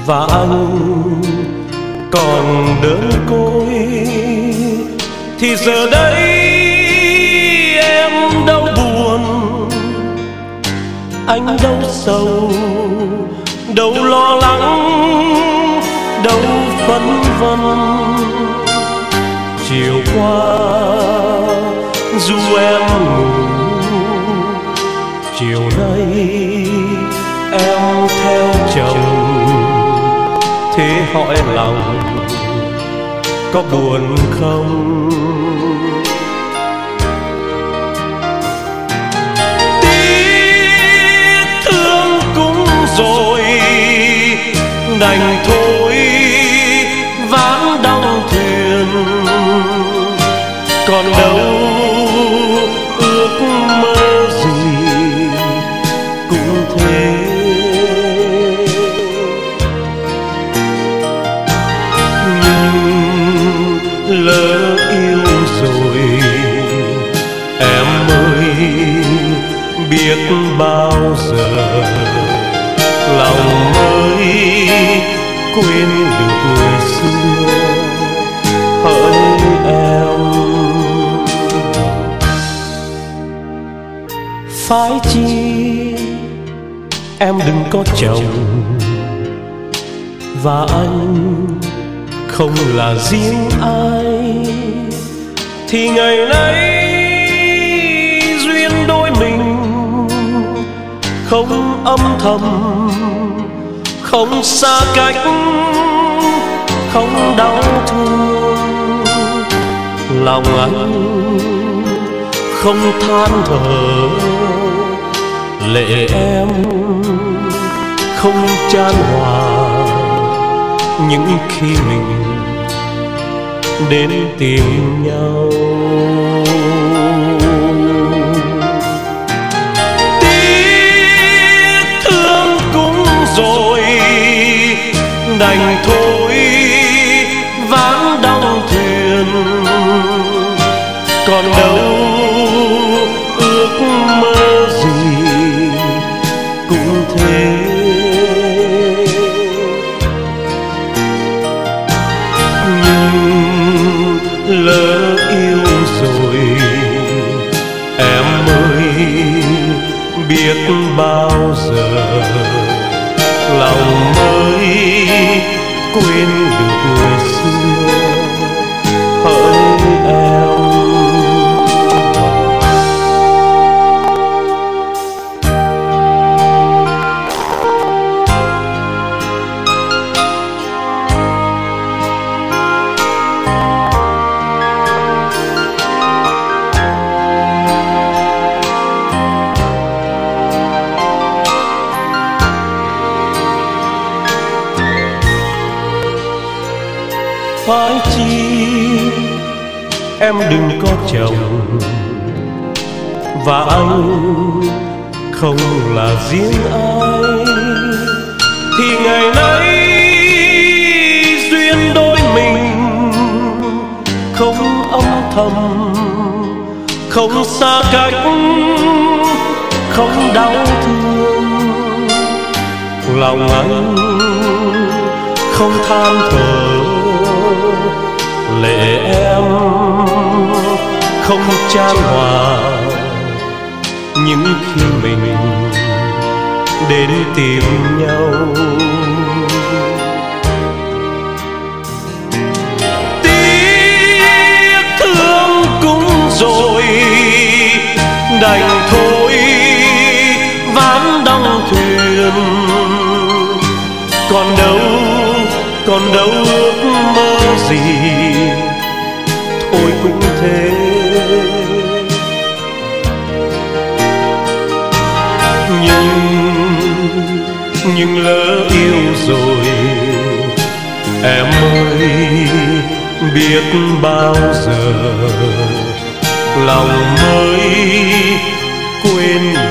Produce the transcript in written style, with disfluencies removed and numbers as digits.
và anh còn đơn côi, thì giờ đây em đâu buồn, anh đâu sầu, đâu lo lắng, đâu phân vân. Chiều qua dù em ngủ, chiều nay em theo chồng, thế hỏi lòng có buồn không? Tiếc thương cũng rồi, đành thôi ván đong thuyền, còn đâu ước mơ gì cũng thế. Nhưng lỡ yêu rồi em ơi, biết bao giờ lòng mới quên được người xưa. Hỡi em, phải chi em đừng có chồng, và anh không là riêng ai, thì ngày nay duyên đôi mình không âm thầm, không xa cách, không đau thương. Lòng anh không than thở, lệ em không chan hòa, những khi mình đến tìm nhau. Tiếc thương cũng rồi, đành thôi ván đong thuyền, còn đâu ước mơ gì cũng thế. Nhưng lỡ yêu rồi em ơi, biết bao giờ lòng mới quên được người xưa. Hỡi em, phải chi em đừng có chồng, và anh không là riêng ai, thì ngày nay duyên đôi mình không âm thầm, không xa cách, không đau thương. Lòng anh không than thở, lệ em không chan hòa, những khi mình đến tìm nhau. Tiếc thương cũng rồi, đành thôi ván đong thuyền, còn đâu ước mơ gì thôi cũng thế. Nhưng lỡ yêu rồi em ơi, biết bao giờ lòng mới quên